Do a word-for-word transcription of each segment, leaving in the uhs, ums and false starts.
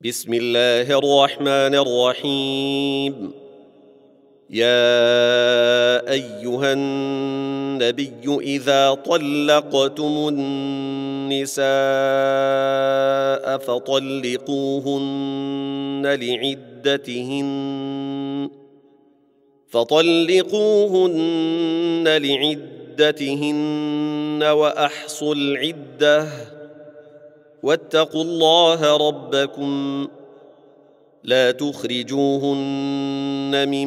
بسم الله الرحمن الرحيم. يا أيها النبي إذا طلقتم النساء فطلقوهن لعدتهن فطلقوهن لعدتهن وأحصوا العدة واتقوا الله ربكم لا تخرجوهن من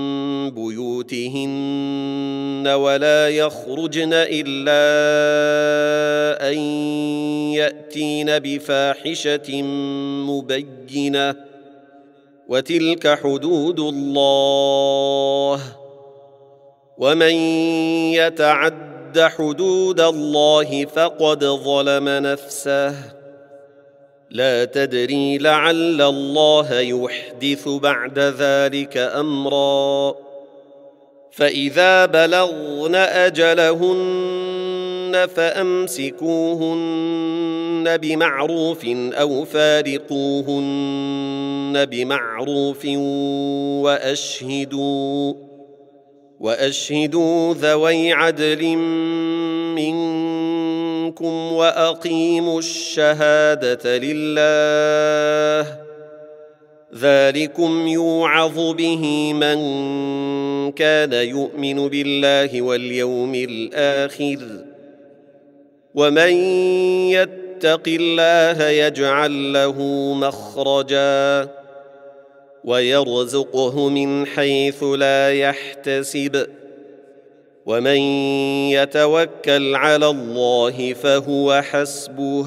بيوتهن ولا يخرجن إلا أن يأتين بفاحشة مبينة وتلك حدود الله ومن يتعد حدود الله فقد ظلم نفسه لا تدري لعل الله يحدث بعد ذلك أمرا. فإذا بلغن أجلهن فأمسكوهن بمعروف أو فارقوهن بمعروف وأشهدوا وأشهدوا ذوي عدل منكم وأقيموا الشهادة لله ذلكم يوعظ به من كان يؤمن بالله واليوم الآخر ومن يتق الله يجعل له مخرجا ويرزقه من حيث لا يحتسب ومن يتوكل على الله فهو حسبه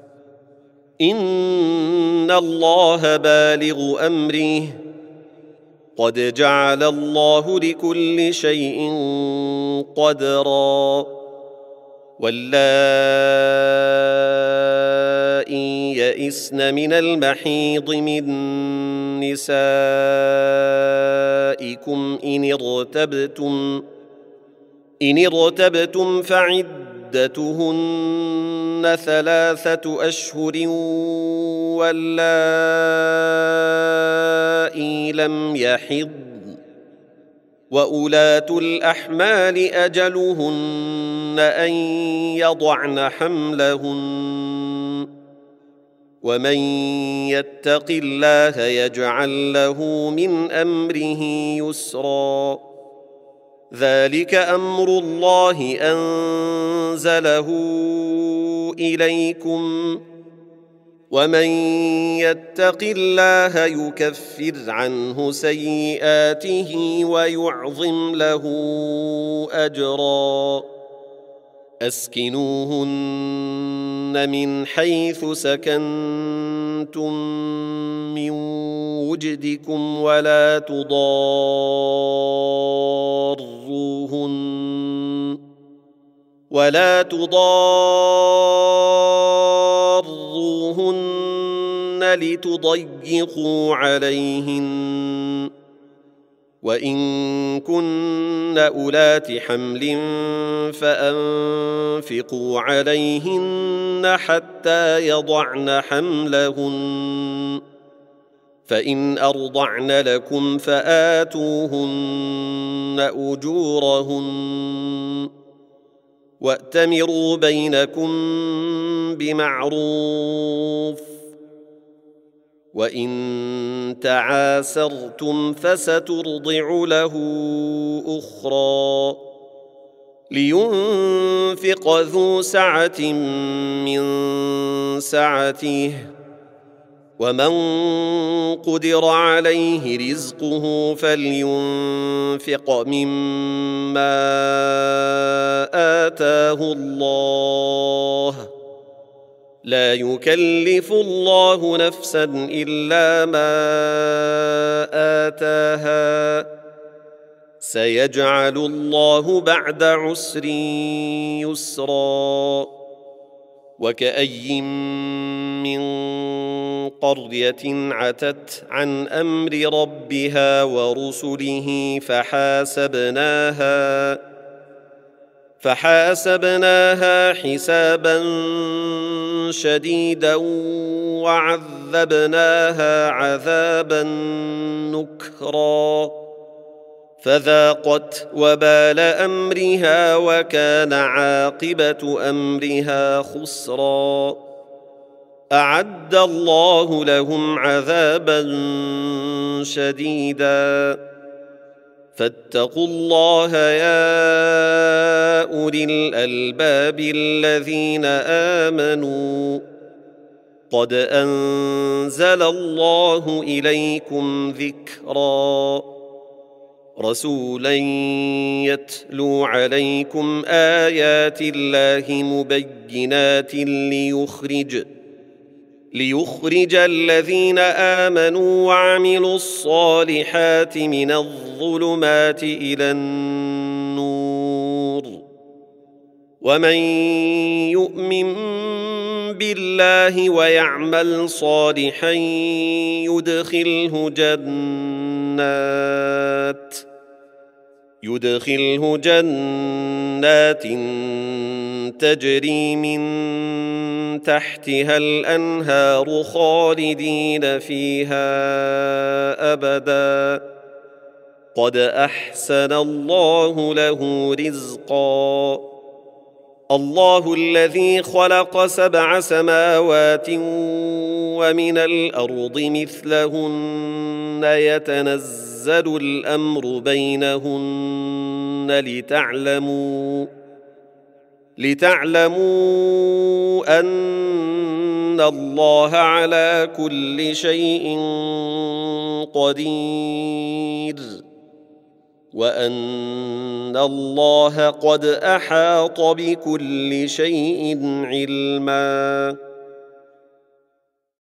إن الله بالغ أمره قد جعل الله لكل شيء قدرا. واللائي يئسن من المحيض من نسائكم إن ارتبتم إن ارتبتم فعدتهن ثلاثة أشهر واللائي لم يحضن وأولاة الأحمال أجلهن أن يضعن حملهن ومن يتق الله يجعل له من أمره يسرا ذلك أمر الله أنزله إليكم ومن يتق الله يكفر عنه سيئاته ويعظم له أجرا. أسكنوهن من حيث سكنتم من وجدكم ولا تضاروهن ولا تضاروهن لتضيقوا عليهن وإن كن أولات حمل فأنفقوا عليهن حتى يضعن حملهن فإن أرضعن لكم فآتوهن أجورهن وأتمروا بينكم بمعروف وإن تعاسرتم فسترضع له أخرى لينفق ذو سعة من سعته ومن قدر عليه رزقه فلينفق مما آتاه الله لا يكلف الله نفسا إلا ما آتاها سيجعل الله بعد عسر يسرا. وكأي من قرية عتت عن أمر ربها ورسله فحاسبناها فحاسبناها حسابا شديدا وعذبناها عذابا نكرا فذاقت وبال امرها وكان عاقبه امرها خسرا اعد الله لهم عذابا شديدا فاتقوا الله يا اولي الالباب الذين امنوا قد انزل الله اليكم ذكرا رسولا يتلو عليكم ايات الله مبينات ليخرج ليخرج الذين امنوا وعملوا الصالحات من الظلمات الى النور ومن يؤمن بالله ويعمل صالحا يدخله جنات يدخله جنات تجري من تحتها الأنهار خالدين فيها أبدا قد أحسن الله له رزقا الله الذي خلق سبع سماوات ومن الأرض مثلهن يتنزل الأمر بينهن لتعلموا لتعلموا أن الله على كل شيء قدير وأن الله قد أحاط بكل شيء علما